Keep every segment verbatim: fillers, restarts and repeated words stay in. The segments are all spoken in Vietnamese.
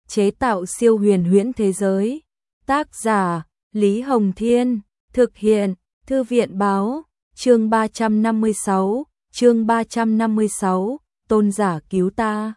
chế tạo siêu huyền huyễn thế giới. Tác giả, Lý Hồng Thiên, thực hiện, Thư viện Báo, chương ba trăm năm mươi sáu, chương ba trăm năm mươi sáu, tôn giả cứu ta.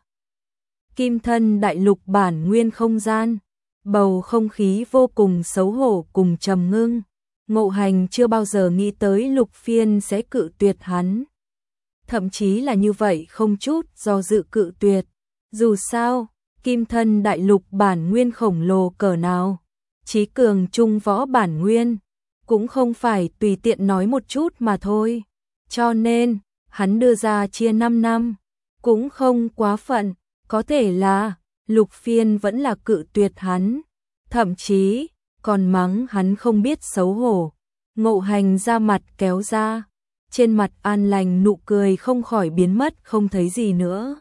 Kim thân đại lục bản nguyên không gian, bầu không khí vô cùng xấu hổ cùng trầm ngưng. Ngộ Hành chưa bao giờ nghĩ tới Lục Phiên sẽ cự tuyệt hắn. Thậm chí là như vậy không chút do dự cự tuyệt. Dù sao, kim thân đại lục bản nguyên khổng lồ cỡ nào, chí cường trung võ bản nguyên, cũng không phải tùy tiện nói một chút mà thôi. Cho nên, hắn đưa ra chia năm năm, cũng không quá phận, có thể là Lục Phiên vẫn là cự tuyệt hắn, thậm chí còn mắng hắn không biết xấu hổ. Ngộ Hành ra mặt kéo ra, trên mặt an lành nụ cười không khỏi biến mất không thấy gì nữa.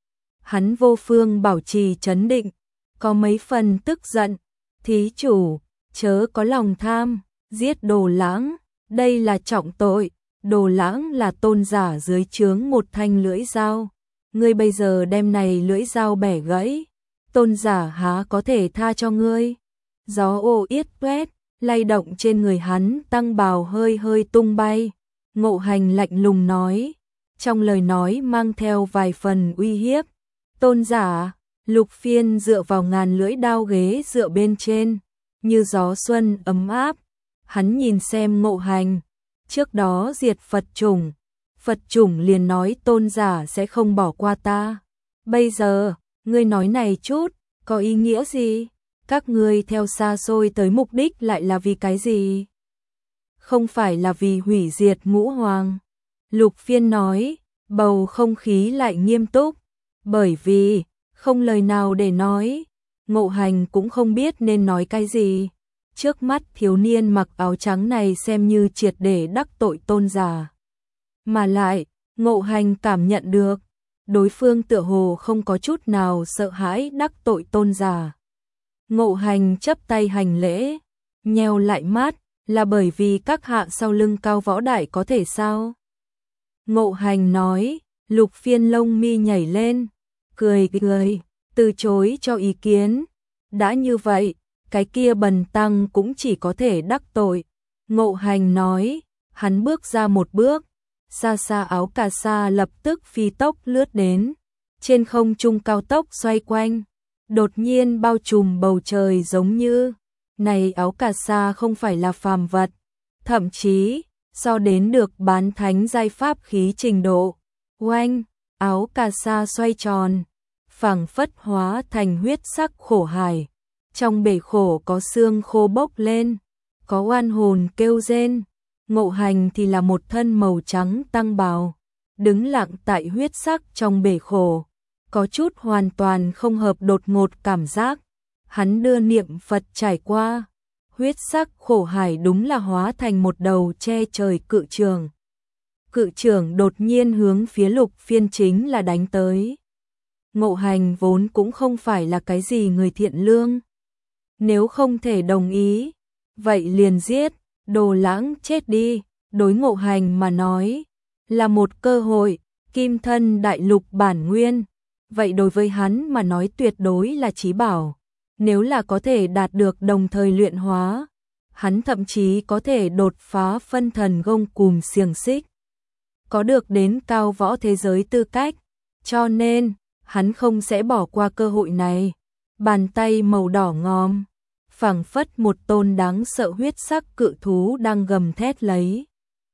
Hắn vô phương bảo trì trấn định, có mấy phần tức giận. Thí chủ, chớ có lòng tham, giết Đồ Lãng, đây là trọng tội. Đồ Lãng là tôn giả dưới trướng một thanh lưỡi dao, ngươi bây giờ đem này lưỡi dao bẻ gãy, tôn giả há có thể tha cho ngươi. Gió ô yết tuét, lay động trên người hắn, tăng bào hơi hơi tung bay. Ngộ Hành lạnh lùng nói, trong lời nói mang theo vài phần uy hiếp. Tôn giả, Lục Phiên dựa vào ngàn lưỡi đao ghế dựa bên trên, như gió xuân ấm áp. Hắn nhìn xem Ngộ Hành, trước đó diệt Phật chủng, Phật chủng liền nói tôn giả sẽ không bỏ qua ta. Bây giờ, ngươi nói này chút, có ý nghĩa gì? Các ngươi theo xa xôi tới mục đích lại là vì cái gì? Không phải là vì hủy diệt Ngũ Hoàng. Lục Phiên nói, bầu không khí lại nghiêm túc, bởi vì không lời nào để nói. Ngộ Hành cũng không biết nên nói cái gì. Trước mắt thiếu niên mặc áo trắng này xem như triệt để đắc tội tôn giả. Mà lại, Ngộ Hành cảm nhận được, đối phương tựa hồ không có chút nào sợ hãi đắc tội tôn giả. Ngộ Hành chắp tay hành lễ, nheo lại mắt, là bởi vì các hạ sau lưng cao võ đại có thể sao? Ngộ Hành nói. Lục Phiên lông mi nhảy lên, cười cười, từ chối cho ý kiến. Đã như vậy, cái kia bần tăng cũng chỉ có thể đắc tội. Ngộ Hành nói, hắn bước ra một bước, xa xa áo cà sa lập tức phi tốc lướt đến, trên không trung cao tốc xoay quanh, đột nhiên bao trùm bầu trời giống như, này áo cà sa không phải là phàm vật, thậm chí, so đến được bán thánh giai pháp khí trình độ. Oanh, áo cà sa xoay tròn, phảng phất hóa thành huyết sắc khổ hải. Trong bể khổ có xương khô bốc lên, có oan hồn kêu rên. Ngộ Hành thì là một thân màu trắng tăng bào, đứng lặng tại huyết sắc trong bể khổ, có chút hoàn toàn không hợp đột ngột cảm giác. Hắn đưa niệm Phật trải qua, huyết sắc khổ hải đúng là hóa thành một đầu che trời cự trường. Cự trường đột nhiên hướng phía Lục Phiên chính là đánh tới. Ngộ Hành vốn cũng không phải là cái gì người thiện lương. Nếu không thể đồng ý, vậy liền giết, Đồ Lãng chết đi. Đối Ngộ Hành mà nói, là một cơ hội, kim thân đại lục bản nguyên. Vậy đối với hắn mà nói tuyệt đối là chí bảo. Nếu là có thể đạt được đồng thời luyện hóa, hắn thậm chí có thể đột phá phân thần gông cùm xiềng xích, có được đến cao võ thế giới tư cách, cho nên hắn không sẽ bỏ qua cơ hội này. Bàn tay màu đỏ ngòm, phảng phất một tôn đáng sợ huyết sắc cự thú đang gầm thét lấy.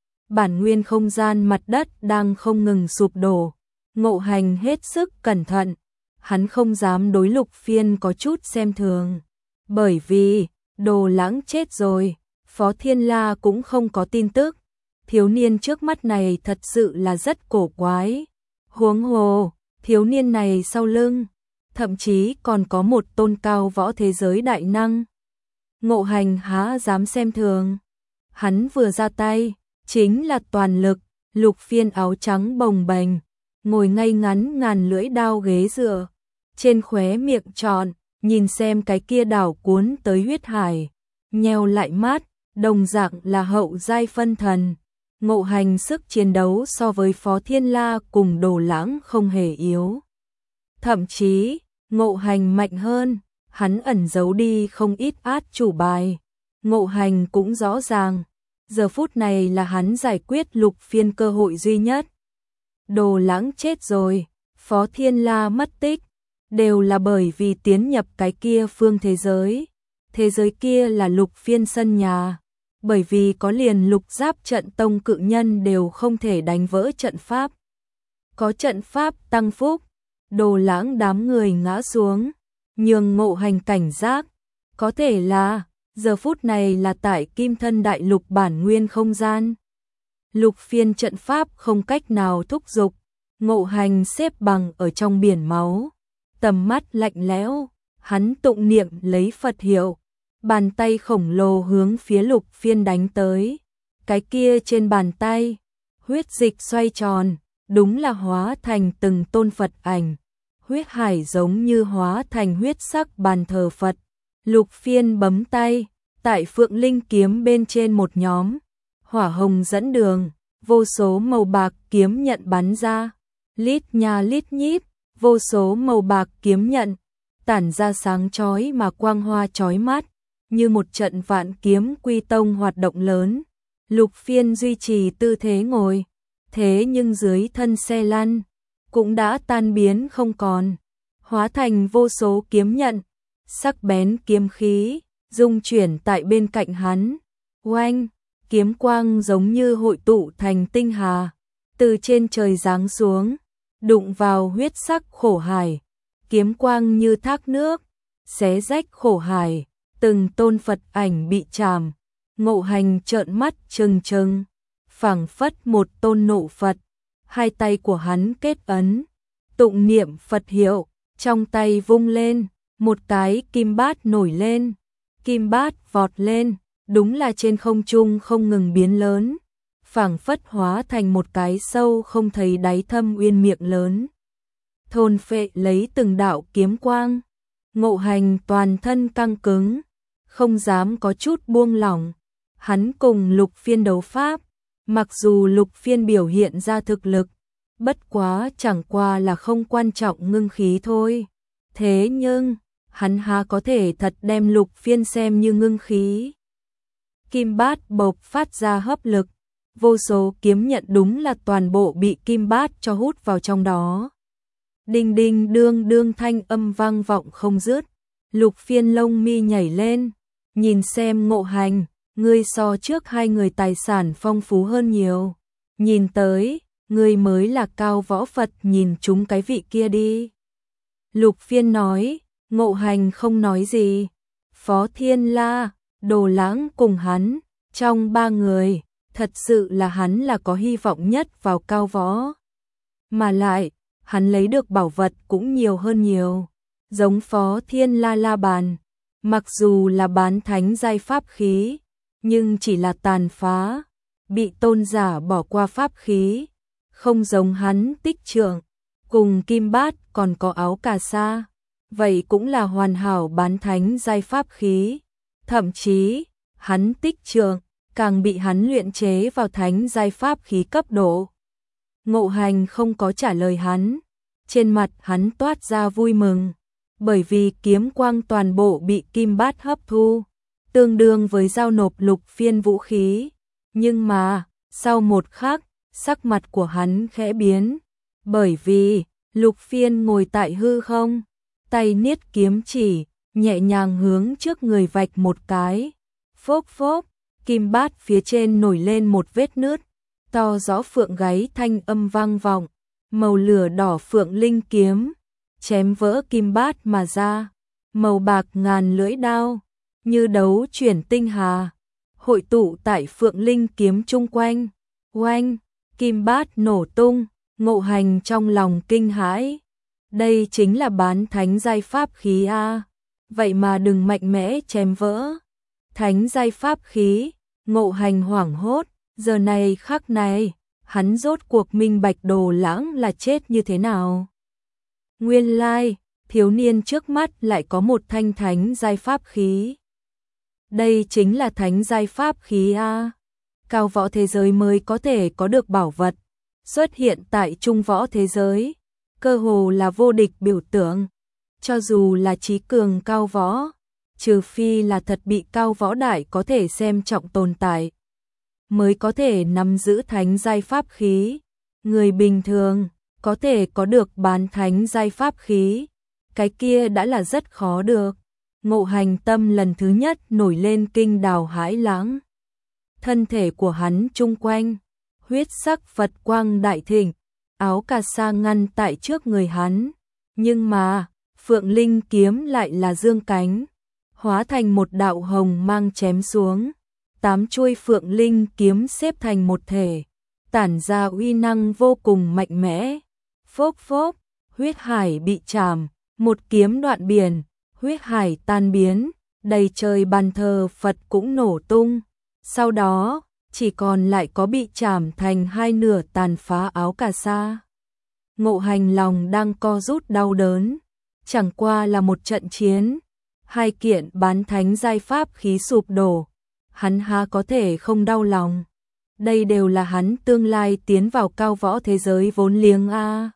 Bản nguyên không gian mặt đất đang không ngừng sụp đổ. Ngộ Hành hết sức cẩn thận, hắn không dám đối Lục Phiên có chút xem thường, bởi vì Đồ Lãng chết rồi, Phó Thiên La cũng không có tin tức. Thiếu niên trước mắt này thật sự là rất cổ quái. Huống hồ, thiếu niên này sau lưng, thậm chí còn có một tôn cao võ thế giới đại năng. Ngộ Hành há dám xem thường. Hắn vừa ra tay, chính là toàn lực. Lục Phiên áo trắng bồng bềnh, ngồi ngay ngắn ngàn lưỡi đao ghế dựa, trên khóe miệng trọn, nhìn xem cái kia đảo cuốn tới huyết hải, nheo lại mắt, đồng dạng là hậu giai phân thần. Ngộ Hành sức chiến đấu so với Phó Thiên La cùng Đồ Lãng không hề yếu. Thậm chí, Ngộ Hành mạnh hơn, hắn ẩn giấu đi không ít át chủ bài. Ngộ Hành cũng rõ ràng, giờ phút này là hắn giải quyết Lục Phiên cơ hội duy nhất. Đồ Lãng chết rồi, Phó Thiên La mất tích, đều là bởi vì tiến nhập cái kia phương thế giới. Thế giới kia là Lục Phiên sân nhà, bởi vì có liền Lục Giáp trận tông cự nhân đều không thể đánh vỡ trận pháp. Có trận pháp tăng phúc, Đồ Lãng đám người ngã xuống, nhường Ngộ Hành cảnh giác, có thể là giờ phút này là tại Kim Thân Đại Lục bản nguyên không gian. Lục Phiên trận pháp không cách nào thúc giục, Ngộ Hành xếp bằng ở trong biển máu, tầm mắt lạnh lẽo, hắn tụng niệm lấy Phật hiệu, bàn tay khổng lồ hướng phía Lục Phiên đánh tới. Cái kia trên bàn tay, huyết dịch xoay tròn, đúng là hóa thành từng tôn Phật ảnh. Huyết hải giống như hóa thành huyết sắc bàn thờ Phật. Lục Phiên bấm tay, tại Phượng Linh kiếm bên trên một nhóm, hỏa hồng dẫn đường, vô số màu bạc kiếm nhận bắn ra, lít nha lít nhít, vô số màu bạc kiếm nhận, tản ra sáng chói mà quang hoa chói mắt, như một trận vạn kiếm quy tông hoạt động lớn. Lục Phiên duy trì tư thế ngồi, thế nhưng dưới thân xe lăn, cũng đã tan biến không còn, hóa thành vô số kiếm nhận, sắc bén kiếm khí, dung chuyển tại bên cạnh hắn. Oanh, kiếm quang giống như hội tụ thành tinh hà, từ trên trời giáng xuống, đụng vào huyết sắc khổ hải, kiếm quang như thác nước, xé rách khổ hải, từng tôn Phật ảnh bị chạm. Ngộ Hành trợn mắt trừng trừng, phảng phất một tôn nộ Phật, hai tay của hắn kết ấn, tụng niệm Phật hiệu, trong tay vung lên, một cái kim bát nổi lên, kim bát vọt lên, đúng là trên không trung không ngừng biến lớn, phảng phất hóa thành một cái sâu không thấy đáy thâm uyên miệng lớn, thôn phệ lấy từng đạo kiếm quang. Ngộ Hành toàn thân căng cứng, không dám có chút buông lỏng. Hắn cùng Lục Phiên đấu pháp, mặc dù Lục Phiên biểu hiện ra thực lực, bất quá chẳng qua là không quan trọng ngưng khí thôi. Thế nhưng, hắn há có thể thật đem Lục Phiên xem như ngưng khí. Kim bát bộc phát ra hấp lực, vô số kiếm nhận đúng là toàn bộ bị kim bát cho hút vào trong đó. Đinh đinh đương đương thanh âm vang vọng không dứt. Lục Phiên lông mi nhảy lên, nhìn xem Ngộ Hành, ngươi so trước hai người tài sản phong phú hơn nhiều. Nhìn tới, ngươi mới là cao võ Phật, nhìn chúng cái vị kia đi. Lục Phiên nói, Ngộ Hành không nói gì. Phó Thiên La, Đồ Lãng cùng hắn, trong ba người, thật sự là hắn là có hy vọng nhất vào cao võ. Mà lại, hắn lấy được bảo vật cũng nhiều hơn nhiều. Giống Phó Thiên La La Bàn, mặc dù là bán thánh giai pháp khí, nhưng chỉ là tàn phá, bị tôn giả bỏ qua pháp khí, không giống hắn Tích Trượng, cùng Kim Bát còn có áo cà sa, vậy cũng là hoàn hảo bán thánh giai pháp khí, thậm chí, hắn Tích Trượng càng bị hắn luyện chế vào thánh giai pháp khí cấp độ. Ngộ Hành không có trả lời hắn, trên mặt hắn toát ra vui mừng, bởi vì kiếm quang toàn bộ bị Kim Bát hấp thu, tương đương với giao nộp Lục Phiên vũ khí. Nhưng mà, sau một khắc, sắc mặt của hắn khẽ biến, bởi vì Lục Phiên ngồi tại hư không, tay niết kiếm chỉ, nhẹ nhàng hướng trước người vạch một cái. Phốc phốc, Kim Bát phía trên nổi lên một vết nứt, to rõ phượng gáy thanh âm vang vọng, màu lửa đỏ Phượng Linh kiếm chém vỡ Kim Bát mà ra, màu bạc ngàn lưỡi đao như đấu chuyển tinh hà, hội tụ tại Phượng Linh kiếm chung quanh. Oanh, Kim Bát nổ tung, Ngộ Hành trong lòng kinh hãi. Đây chính là bán thánh giai pháp khí a, vậy mà đừng mạnh mẽ chém vỡ. Thánh giai pháp khí, Ngộ Hành hoảng hốt, giờ này khắc này, hắn rốt cuộc minh bạch Đồ Lãng là chết như thế nào. Nguyên lai, thiếu niên trước mắt lại có một thanh thánh giai pháp khí. Đây chính là thánh giai pháp khí a. Cao võ thế giới mới có thể có được bảo vật, xuất hiện tại trung võ thế giới, cơ hồ là vô địch biểu tượng. cho dù là trí cường cao võ, trừ phi là thật bị cao võ đại có thể xem trọng tồn tại, mới có thể nắm giữ thánh giai pháp khí. Người bình thường có thể có được bán thánh giai pháp khí, cái kia đã là rất khó được. Ngộ Hành tâm lần thứ nhất nổi lên kinh đào hãi lãng. Thân thể của hắn chung quanh, huyết sắc Phật quang đại thịnh, áo cà sa ngăn tại trước người hắn, nhưng mà Phượng Linh kiếm lại là dương cánh, hóa thành một đạo hồng mang chém xuống. Tám chuôi Phượng Linh kiếm xếp thành một thể, tản ra uy năng vô cùng mạnh mẽ. Phốc phốc, huyết hải bị chạm, một kiếm đoạn biển, huyết hải tan biến, đầy trời bàn thờ Phật cũng nổ tung. Sau đó, chỉ còn lại có bị chạm thành hai nửa tàn phá áo cà sa. Ngộ Hành lòng đang co rút đau đớn, chẳng qua là một trận chiến, hai kiện bán thánh giai pháp khí sụp đổ, hắn há có thể không đau lòng. Đây đều là hắn tương lai tiến vào cao võ thế giới vốn liếng a.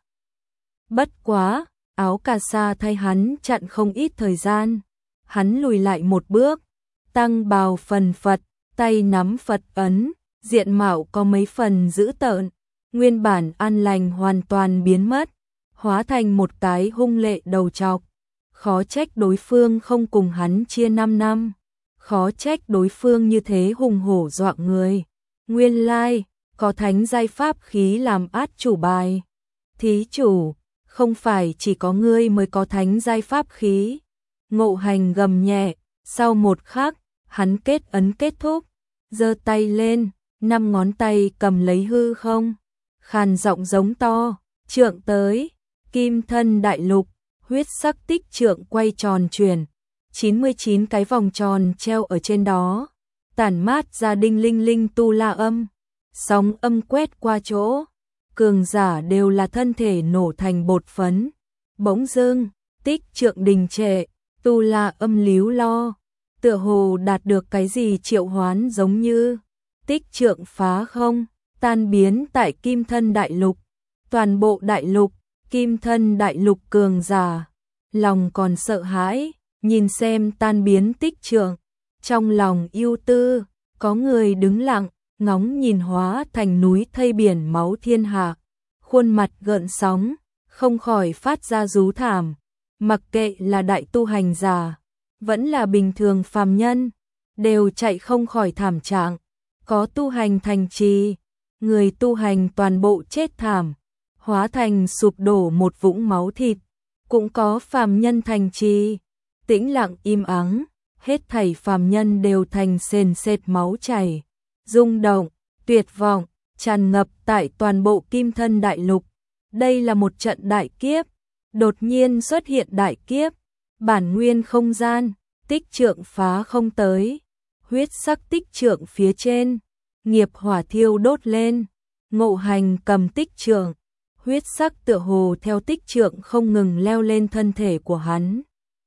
Bất quá, áo cà sa thay hắn chặn không ít thời gian. Hắn lùi lại một bước, tăng bào phần Phật, tay nắm Phật ấn, diện mạo có mấy phần dữ tợn, nguyên bản an lành hoàn toàn biến mất, hóa thành một cái hung lệ đầu trọc. Khó trách đối phương không cùng hắn chia năm năm, khó trách đối phương như thế hùng hổ dọa người. Nguyên lai, có thánh giai pháp khí làm át chủ bài. Thí chủ, không phải chỉ có ngươi mới có thánh giai pháp khí. Ngộ Hành gầm nhẹ, sau một khắc, hắn kết ấn kết thúc, giơ tay lên, năm ngón tay cầm lấy hư không, khàn giọng giống to, trượng tới, kim thân đại lục, huyết sắc tích trượng quay tròn chuyển, chín mươi chín cái vòng tròn treo ở trên đó, tản mát ra đinh linh linh tu la âm, sóng âm quét qua chỗ, cường giả đều là thân thể nổ thành bột phấn. Bỗng dưng, tích trượng đình trệ, tu la âm líu lo, tựa hồ đạt được cái gì triệu hoán giống như tích trượng phá không, tan biến tại kim thân đại lục. Toàn bộ đại lục, kim thân đại lục cường giả, lòng còn sợ hãi, nhìn xem tan biến tích trượng, trong lòng yêu tư, có người đứng lặng, ngóng nhìn hóa thành núi thây biển máu thiên hạ, khuôn mặt gợn sóng, không khỏi phát ra rú thảm. Mặc kệ là đại tu hành giả, vẫn là bình thường phàm nhân, đều chạy không khỏi thảm trạng. Có tu hành thành trì, người tu hành toàn bộ chết thảm, hóa thành sụp đổ một vũng máu thịt. Cũng có phàm nhân thành trì, tĩnh lặng im ắng, hết thảy phàm nhân đều thành sền sệt máu chảy, rung động, tuyệt vọng, tràn ngập tại toàn bộ kim thân đại lục. Đây là một trận đại kiếp, đột nhiên xuất hiện đại kiếp, bản nguyên không gian, tích trượng phá không tới, huyết sắc tích trượng phía trên, nghiệp hỏa thiêu đốt lên, Ngộ Hành cầm tích trượng, huyết sắc tựa hồ theo tích trượng không ngừng leo lên thân thể của hắn.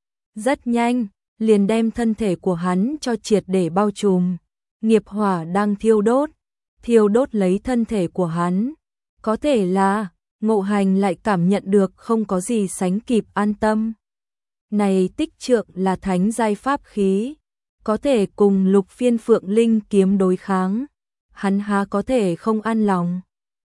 Rất nhanh, liền đem thân thể của hắn cho triệt để bao trùm, nghiệp hỏa đang thiêu đốt, thiêu đốt lấy thân thể của hắn. Có thể là, Ngộ Hành lại cảm nhận được không có gì sánh kịp an tâm. Này tích trượng là thánh giai pháp khí, có thể cùng lục phiên Phượng Linh kiếm đối kháng, hắn há có thể không an lòng.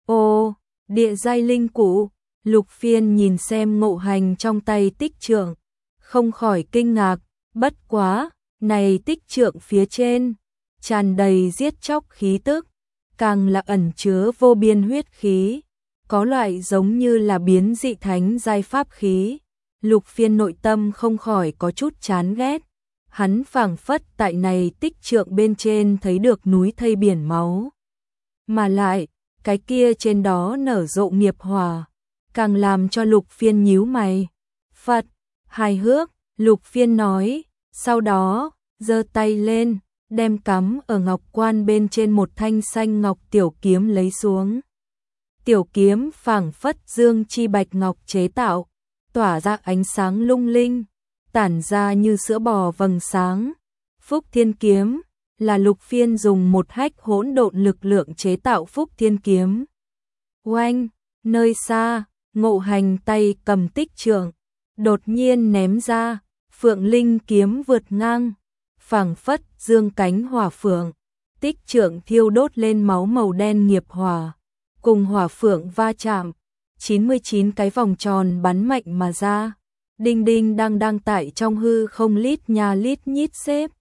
Ô, địa giai linh cụ, lục phiên nhìn xem Ngộ Hành trong tay tích trượng, không khỏi kinh ngạc, bất quá, này tích trượng phía trên, tràn đầy giết chóc khí tức, càng là ẩn chứa vô biên huyết khí, có loại giống như là biến dị thánh giai pháp khí. Lục phiên nội tâm không khỏi có chút chán ghét, hắn phảng phất tại này tích trượng bên trên thấy được núi thây biển máu. Mà lại, cái kia trên đó nở rộ nghiệp hỏa, càng làm cho lục phiên nhíu mày. Phật, hài hước, lục phiên nói, sau đó, giơ tay lên, đem cắm ở ngọc quan bên trên một thanh xanh ngọc tiểu kiếm lấy xuống. Tiểu kiếm phảng phất dương chi bạch ngọc chế tạo, tỏa ra ánh sáng lung linh, tản ra như sữa bò vầng sáng. Phúc Thiên kiếm là lục phiên dùng một hách hỗn độn lực lượng chế tạo Phúc Thiên kiếm. Oanh, nơi xa, Ngộ Hành tay cầm tích trượng, đột nhiên ném ra, Phượng Linh kiếm vượt ngang, phảng phất dương cánh hỏa phượng, tích trượng thiêu đốt lên máu màu đen nghiệp hỏa, cùng hỏa phượng va chạm, chín mươi chín cái vòng tròn bắn mạnh mà ra, đinh đinh đang đang tại trong hư không lít nha lít nhít xếp.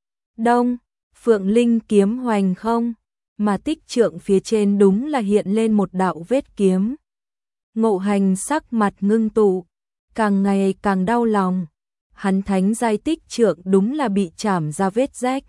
Đông, Phượng Linh kiếm hoành không, mà tích trượng phía trên đúng là hiện lên một đạo vết kiếm. Ngộ Hành sắc mặt ngưng tụ, càng ngày càng đau lòng, hắn thánh giai tích trượng đúng là bị chảm ra vết rách.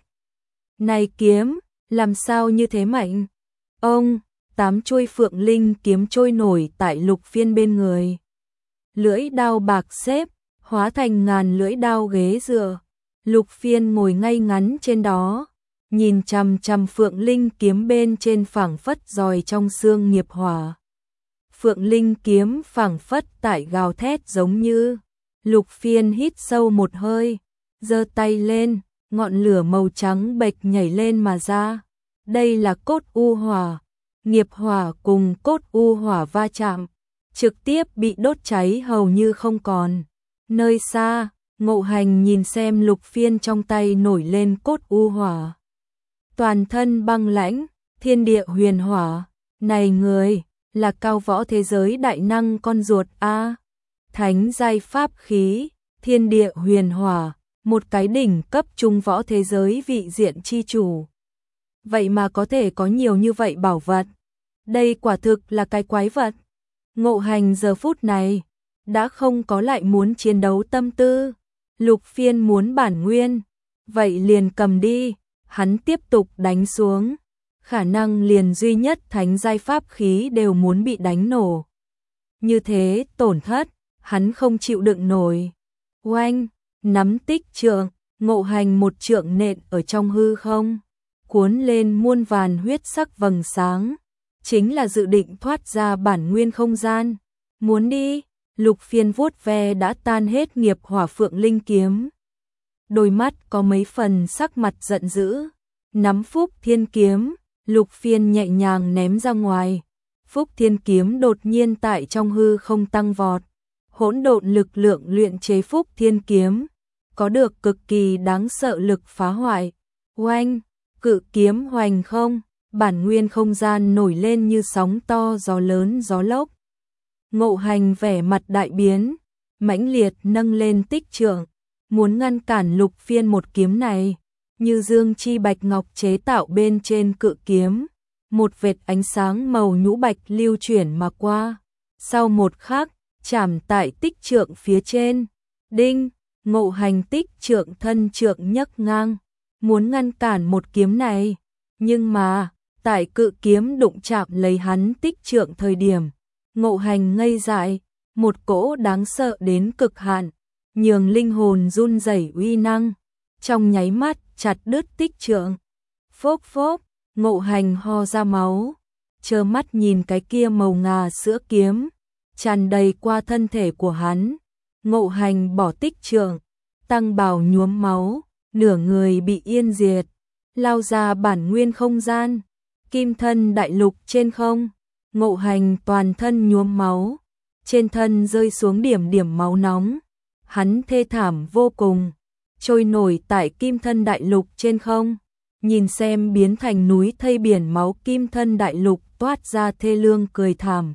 Này kiếm, làm sao như thế mạnh? Ông, tám chuôi Phượng Linh kiếm trôi nổi tại Lục Phiên bên người. Lưỡi đao bạc xếp, hóa thành ngàn lưỡi đao ghế dựa. Lục Phiên ngồi ngay ngắn trên đó, nhìn chằm chằm Phượng Linh kiếm bên trên phảng phất giòi trong xương nghiệp hỏa. Phượng Linh kiếm phảng phất tại gào thét giống như. Lục Phiên hít sâu một hơi, giơ tay lên, ngọn lửa màu trắng bệch nhảy lên mà ra. Đây là cốt u hỏa, nghiệp hỏa cùng cốt u hỏa va chạm, trực tiếp bị đốt cháy hầu như không còn. Nơi xa, Ngộ Hành nhìn xem Lục Phiên trong tay nổi lên cốt u hỏa. Toàn thân băng lãnh, thiên địa huyền hỏa, này người, là cao võ thế giới đại năng con ruột a. Thánh giai pháp khí, thiên địa huyền hỏa, một cái đỉnh cấp trung võ thế giới vị diện chi chủ. Vậy mà có thể có nhiều như vậy bảo vật. Đây quả thực là cái quái vật. Ngộ Hành giờ phút này đã không có lại muốn chiến đấu tâm tư. Lục Phiên muốn bản nguyên, vậy liền cầm đi, hắn tiếp tục đánh xuống. Khả năng liền duy nhất thánh giai pháp khí đều muốn bị đánh nổ. Như thế tổn thất, hắn không chịu đựng nổi. Oanh, nắm tích trượng, Ngộ Hành một trượng nện ở trong hư không, cuốn lên muôn vàn huyết sắc vầng sáng, chính là dự định thoát ra bản nguyên không gian. Muốn đi, Lục Phiên vuốt ve đã tan hết nghiệp hỏa Phượng Linh kiếm. Đôi mắt có mấy phần sắc mặt giận dữ, nắm Phúc Thiên kiếm, Lục Phiên nhẹ nhàng ném ra ngoài. Phúc Thiên kiếm đột nhiên tại trong hư không tăng vọt. Hỗn độn lực lượng luyện chế Phúc Thiên kiếm, có được cực kỳ đáng sợ lực phá hoại. Oanh, cự kiếm hoành không, bản nguyên không gian nổi lên như sóng to gió lớn gió lốc. Ngộ Hành vẻ mặt đại biến, mãnh liệt nâng lên tích trượng, muốn ngăn cản Lục Phiên một kiếm này. Như dương chi bạch ngọc chế tạo bên trên cự kiếm, một vệt ánh sáng màu nhũ bạch lưu chuyển mà qua. Sau một khắc, chạm tại tích trượng phía trên. Đinh, Ngộ Hành tích trượng thân trượng nhấc ngang, muốn ngăn cản một kiếm này. Nhưng mà, tại cự kiếm đụng chạm lấy hắn tích trượng thời điểm, Ngộ Hành ngây dại, một cỗ đáng sợ đến cực hạn, nhường linh hồn run rẩy uy năng, trong nháy mắt chặt đứt tích trượng. Phốc phốc, Ngộ Hành ho ra máu, trơ mắt nhìn cái kia màu ngà sữa kiếm tràn đầy qua thân thể của hắn. Ngộ Hành bỏ tích trượng, tăng bào nhuốm máu, nửa người bị yên diệt, lao ra bản nguyên không gian, kim thân đại lục trên không. Ngộ Hành toàn thân nhuốm máu, trên thân rơi xuống điểm điểm máu nóng, hắn thê thảm vô cùng, trôi nổi tại kim thân đại lục trên không, nhìn xem biến thành núi thây biển máu kim thân đại lục toát ra thê lương cười thảm.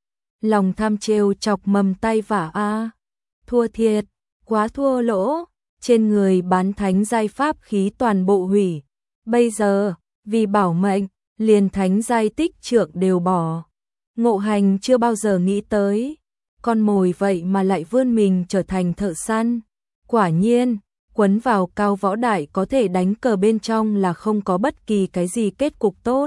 Lòng tham trêu chọc mầm tay vả a, thua thiệt, quá thua lỗ, trên người bán thánh giai pháp khí toàn bộ hủy. Bây giờ, vì bảo mệnh, liền thánh giai tích trượng đều bỏ. Ngộ Hành chưa bao giờ nghĩ tới, con mồi vậy mà lại vươn mình trở thành thợ săn. Quả nhiên, quấn vào cao võ đại có thể đánh cờ bên trong là không có bất kỳ cái gì kết cục tốt.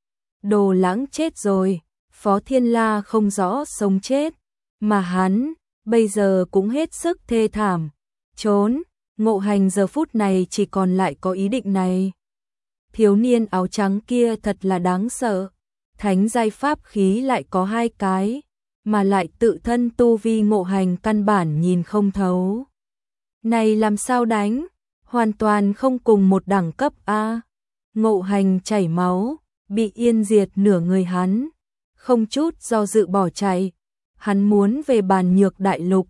Đồ Lãng chết rồi, Phó Thiên La không rõ sống chết, mà hắn, bây giờ cũng hết sức thê thảm. Trốn, Ngộ Hành giờ phút này chỉ còn lại có ý định này. Thiếu niên áo trắng kia thật là đáng sợ, thánh giai pháp khí lại có hai cái, mà lại tự thân tu vi Ngộ Hành căn bản nhìn không thấu. Này làm sao đánh, hoàn toàn không cùng một đẳng cấp a. Ngộ Hành chảy máu, bị yên diệt nửa người hắn, không chút do dự bỏ chạy. Hắn muốn về bàn nhược đại lục,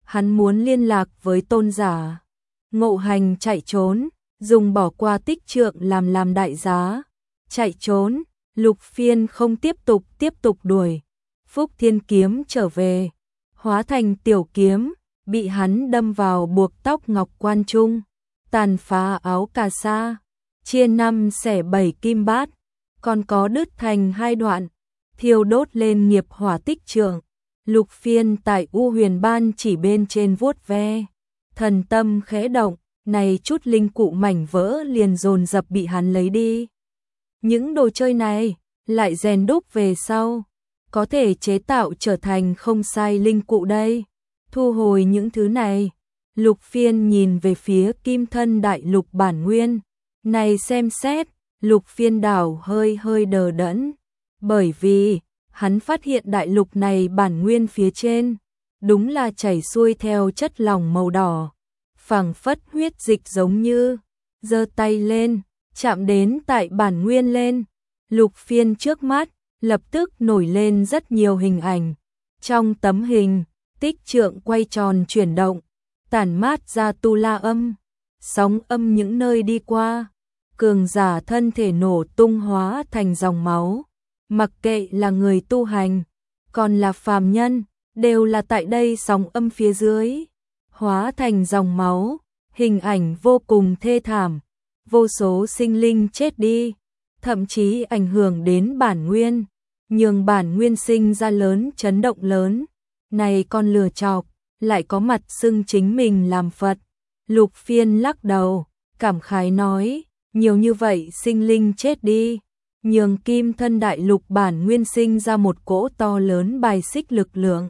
hắn muốn liên lạc với tôn giả. Ngộ Hành chạy trốn, dùng bỏ qua tích trượng làm làm đại giá. Chạy trốn, Lục Phiên không tiếp tục tiếp tục đuổi. Phúc Thiên kiếm trở về, hóa thành tiểu kiếm, bị hắn đâm vào buộc tóc Ngọc Quan Trung, tàn phá áo cà sa, chia năm xẻ bảy kim bát, còn có đứt thành hai đoạn, thiêu đốt lên nghiệp hỏa tích trượng. Lục Phiên tại U Huyền Ban chỉ bên trên vuốt ve, thần tâm khẽ động, này chút linh cụ mảnh vỡ liền dồn dập bị hắn lấy đi. Những đồ chơi này lại rèn đúc về sau, có thể chế tạo trở thành không sai linh cụ đây. Thu hồi những thứ này, Lục Phiên nhìn về phía Kim Thân Đại Lục bản nguyên. Này xem xét, Lục Phiên đảo hơi hơi đờ đẫn, bởi vì hắn phát hiện đại lục này bản nguyên phía trên đúng là chảy xuôi theo chất lỏng màu đỏ, phảng phất huyết dịch giống như. Giơ tay lên, chạm đến tại bản nguyên lên, Lục Phiên trước mắt lập tức nổi lên rất nhiều hình ảnh. Trong tấm hình, tích trượng quay tròn chuyển động, tản mát ra tu la âm, sóng âm những nơi đi qua, cường giả thân thể nổ tung hóa thành dòng máu. Mặc kệ là người tu hành, còn là phàm nhân, đều là tại đây sóng âm phía dưới, hóa thành dòng máu, hình ảnh vô cùng thê thảm, vô số sinh linh chết đi, thậm chí ảnh hưởng đến bản nguyên, nhường bản nguyên sinh ra lớn chấn động lớn. Này con lừa chọc, lại có mặt xưng chính mình làm Phật. Lục Phiên lắc đầu, cảm khái nói, nhiều như vậy sinh linh chết đi, nhường Kim Thân Đại Lục bản nguyên sinh ra một cỗ to lớn bài xích lực lượng.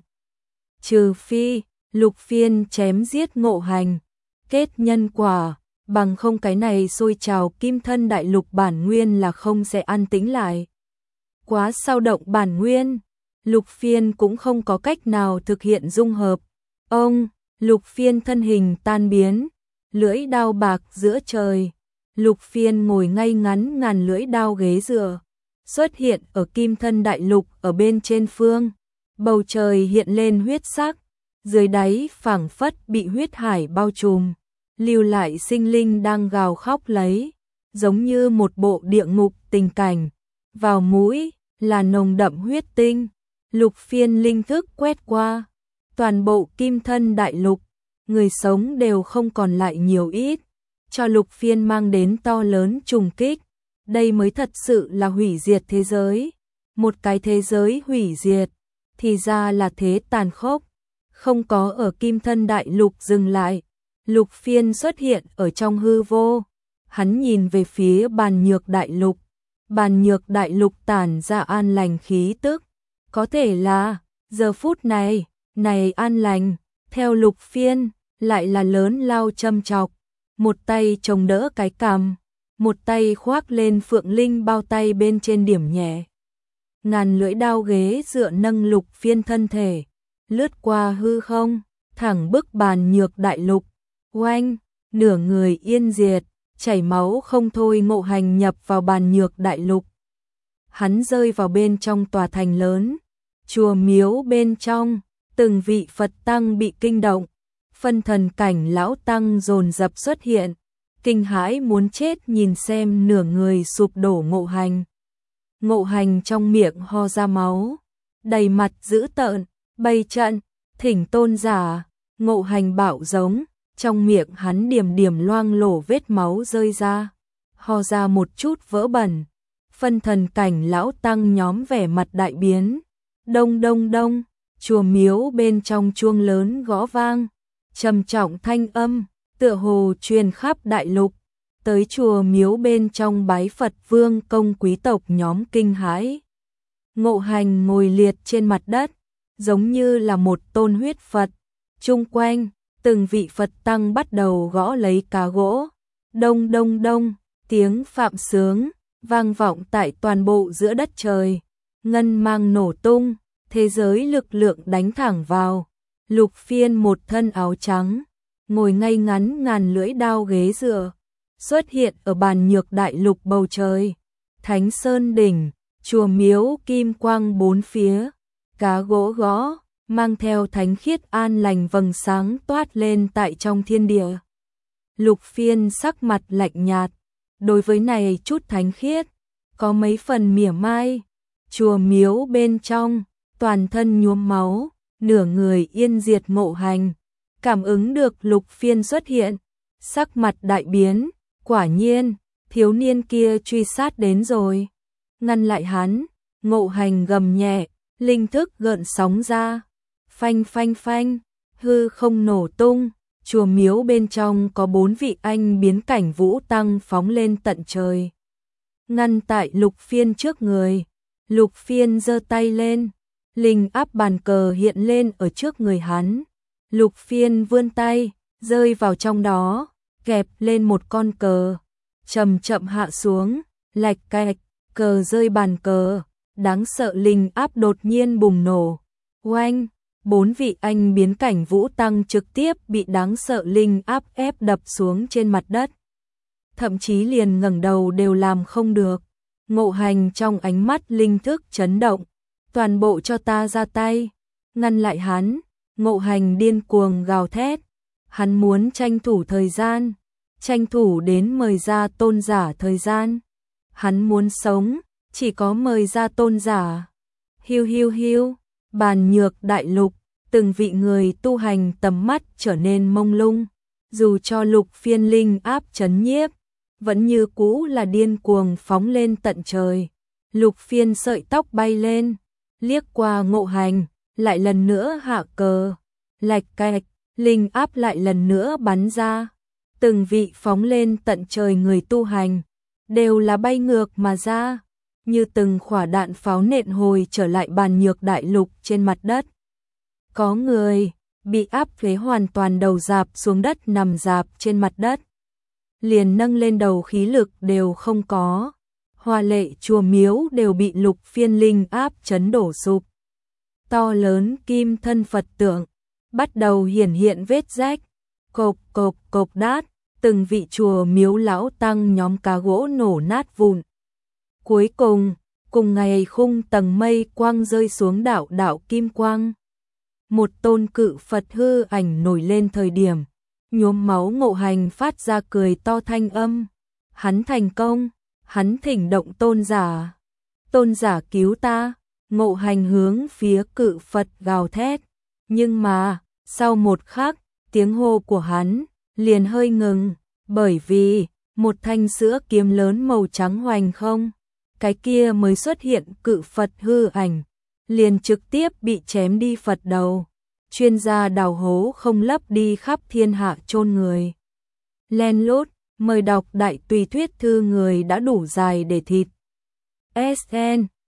Trừ phi, Lục Phiên chém giết Ngộ Hành, kết nhân quả, bằng không cái này sôi trào Kim Thân Đại Lục bản nguyên là không sẽ an tĩnh lại. Quá sao động bản nguyên, Lục Phiên cũng không có cách nào thực hiện dung hợp. Ông, Lục Phiên thân hình tan biến, lưỡi đao bạc giữa trời. Lục Phiên ngồi ngay ngắn ngàn lưỡi đao ghế dựa, xuất hiện ở Kim Thân Đại Lục ở bên trên phương. Bầu trời hiện lên huyết sắc, dưới đáy phảng phất bị huyết hải bao trùm, lưu lại sinh linh đang gào khóc lấy, giống như một bộ địa ngục tình cảnh. Vào mũi là nồng đậm huyết tinh. Lục Phiên linh thức quét qua toàn bộ Kim Thân Đại Lục, người sống đều không còn lại nhiều ít, cho Lục Phiên mang đến to lớn trùng kích. Đây mới thật sự là hủy diệt thế giới. Một cái thế giới hủy diệt, thì ra là thế tàn khốc. Không có ở Kim Thân Đại Lục dừng lại, Lục Phiên xuất hiện ở trong hư vô. Hắn nhìn về phía Bàn Nhược Đại Lục. Bàn Nhược Đại Lục tản ra an lành khí tức, có thể là giờ phút này, này an lành, theo Lục Phiên, lại là lớn lao châm chọc. Một tay chống đỡ cái cằm, một tay khoác lên Phượng Linh bao tay bên trên điểm nhẹ. Ngàn lưỡi đao ghế dựa nâng Lục Phiên thân thể, lướt qua hư không, thẳng bức Bàn Nhược Đại Lục. Oanh, nửa người yên diệt, chảy máu không thôi. Ngộ Hành nhập vào Bàn Nhược Đại Lục. Hắn rơi vào bên trong tòa thành lớn, chùa miếu bên trong, từng vị Phật tăng bị kinh động, phân thần cảnh lão tăng dồn dập xuất hiện, kinh hãi muốn chết nhìn xem nửa người sụp đổ Ngộ Hành. Ngộ Hành trong miệng ho ra máu, đầy mặt dữ tợn, bày trận, thỉnh tôn giả. Ngộ Hành bạo giống, trong miệng hắn điểm điểm loang lổ vết máu rơi ra, ho ra một chút vỡ bẩn. Phân thần cảnh lão tăng nhóm vẻ mặt đại biến. Đông đông đông, chùa miếu bên trong chuông lớn gõ vang, trầm trọng thanh âm, tựa hồ truyền khắp đại lục. Tới chùa miếu bên trong bái Phật vương công quý tộc nhóm kinh hãi. Ngộ Hành ngồi liệt trên mặt đất, giống như là một tôn huyết Phật. Chung quanh, từng vị Phật tăng bắt đầu gõ lấy cá gỗ. Đông đông đông, tiếng phạm sướng vang vọng tại toàn bộ giữa đất trời. Ngân mang nổ tung, thế giới lực lượng đánh thẳng vào. Lục Phiên một thân áo trắng, ngồi ngay ngắn ngàn lưỡi đao ghế dựa, xuất hiện ở Bàn Nhược Đại Lục bầu trời. Thánh Sơn đỉnh, chùa miếu kim quang bốn phía, cá gỗ gõ, mang theo thánh khiết an lành vầng sáng toát lên tại trong thiên địa. Lục Phiên sắc mặt lạnh nhạt, đối với này chút thánh khiết, có mấy phần mỉa mai. Chùa miếu bên trong, toàn thân nhuốm máu, nửa người yên diệt Ngộ Hành, cảm ứng được Lục Phiên xuất hiện, sắc mặt đại biến, quả nhiên, thiếu niên kia truy sát đến rồi. Ngăn lại hắn, Ngộ Hành gầm nhẹ, linh thức gợn sóng ra, phanh phanh phanh, hư không nổ tung, chùa miếu bên trong có bốn vị anh biến cảnh vũ tăng phóng lên tận trời. Ngăn tại Lục Phiên trước người, Lục Phiên giơ tay lên, linh áp bàn cờ hiện lên ở trước người hắn. Lục Phiên vươn tay, rơi vào trong đó, kẹp lên một con cờ, chậm chậm hạ xuống, lạch cạch, cờ rơi bàn cờ, đáng sợ linh áp đột nhiên bùng nổ. Oanh, bốn vị anh biến cảnh vũ tăng trực tiếp bị đáng sợ linh áp ép đập xuống trên mặt đất. Thậm chí liền ngẩng đầu đều làm không được. Ngộ Hành trong ánh mắt linh thức chấn động, toàn bộ cho ta ra tay, ngăn lại hắn. Ngộ Hành điên cuồng gào thét, hắn muốn tranh thủ thời gian, tranh thủ đến mời ra tôn giả thời gian. Hắn muốn sống, chỉ có mời ra tôn giả. Hiu hiu hiu, bàn nhược đại lục, từng vị người tu hành tầm mắt trở nên mông lung, dù cho Lục Phiên linh áp chấn nhiếp, vẫn như cũ là điên cuồng phóng lên tận trời. Lục Phiên sợi tóc bay lên, liếc qua Ngộ Hành, lại lần nữa hạ cờ, lạch cạch, linh áp lại lần nữa bắn ra. Từng vị phóng lên tận trời người tu hành, đều là bay ngược mà ra, như từng khỏa đạn pháo nện hồi trở lại bàn nhược đại lục trên mặt đất. Có người bị áp phế hoàn toàn đầu rạp xuống đất nằm rạp trên mặt đất, liền nâng lên đầu khí lực đều không có. Hoa lệ chùa miếu đều bị Lục Phiên linh áp chấn đổ sụp. To lớn kim thân Phật tượng bắt đầu hiển hiện vết rách, cộp cộp cộp đát, từng vị chùa miếu lão tăng nhóm cá gỗ nổ nát vụn. Cuối cùng, cùng ngày khung tầng mây quang rơi xuống đạo đạo kim quang. Một tôn cự Phật hư ảnh nổi lên thời điểm, nhuốm máu Ngộ Hành phát ra cười to thanh âm. Hắn thành công, hắn thỉnh động tôn giả. Tôn giả cứu ta, Ngộ Hành hướng phía cự Phật gào thét. Nhưng mà, sau một khắc, tiếng hô của hắn liền hơi ngừng, bởi vì một thanh sữa kiếm lớn màu trắng hoành không, cái kia mới xuất hiện cự Phật hư ảnh, liền trực tiếp bị chém đi Phật đầu. Chuyên gia đào hố không lấp đi khắp thiên hạ chôn người. Len lút, mời đọc đại tùy thuyết thư người đã đủ dài để thịt. ét en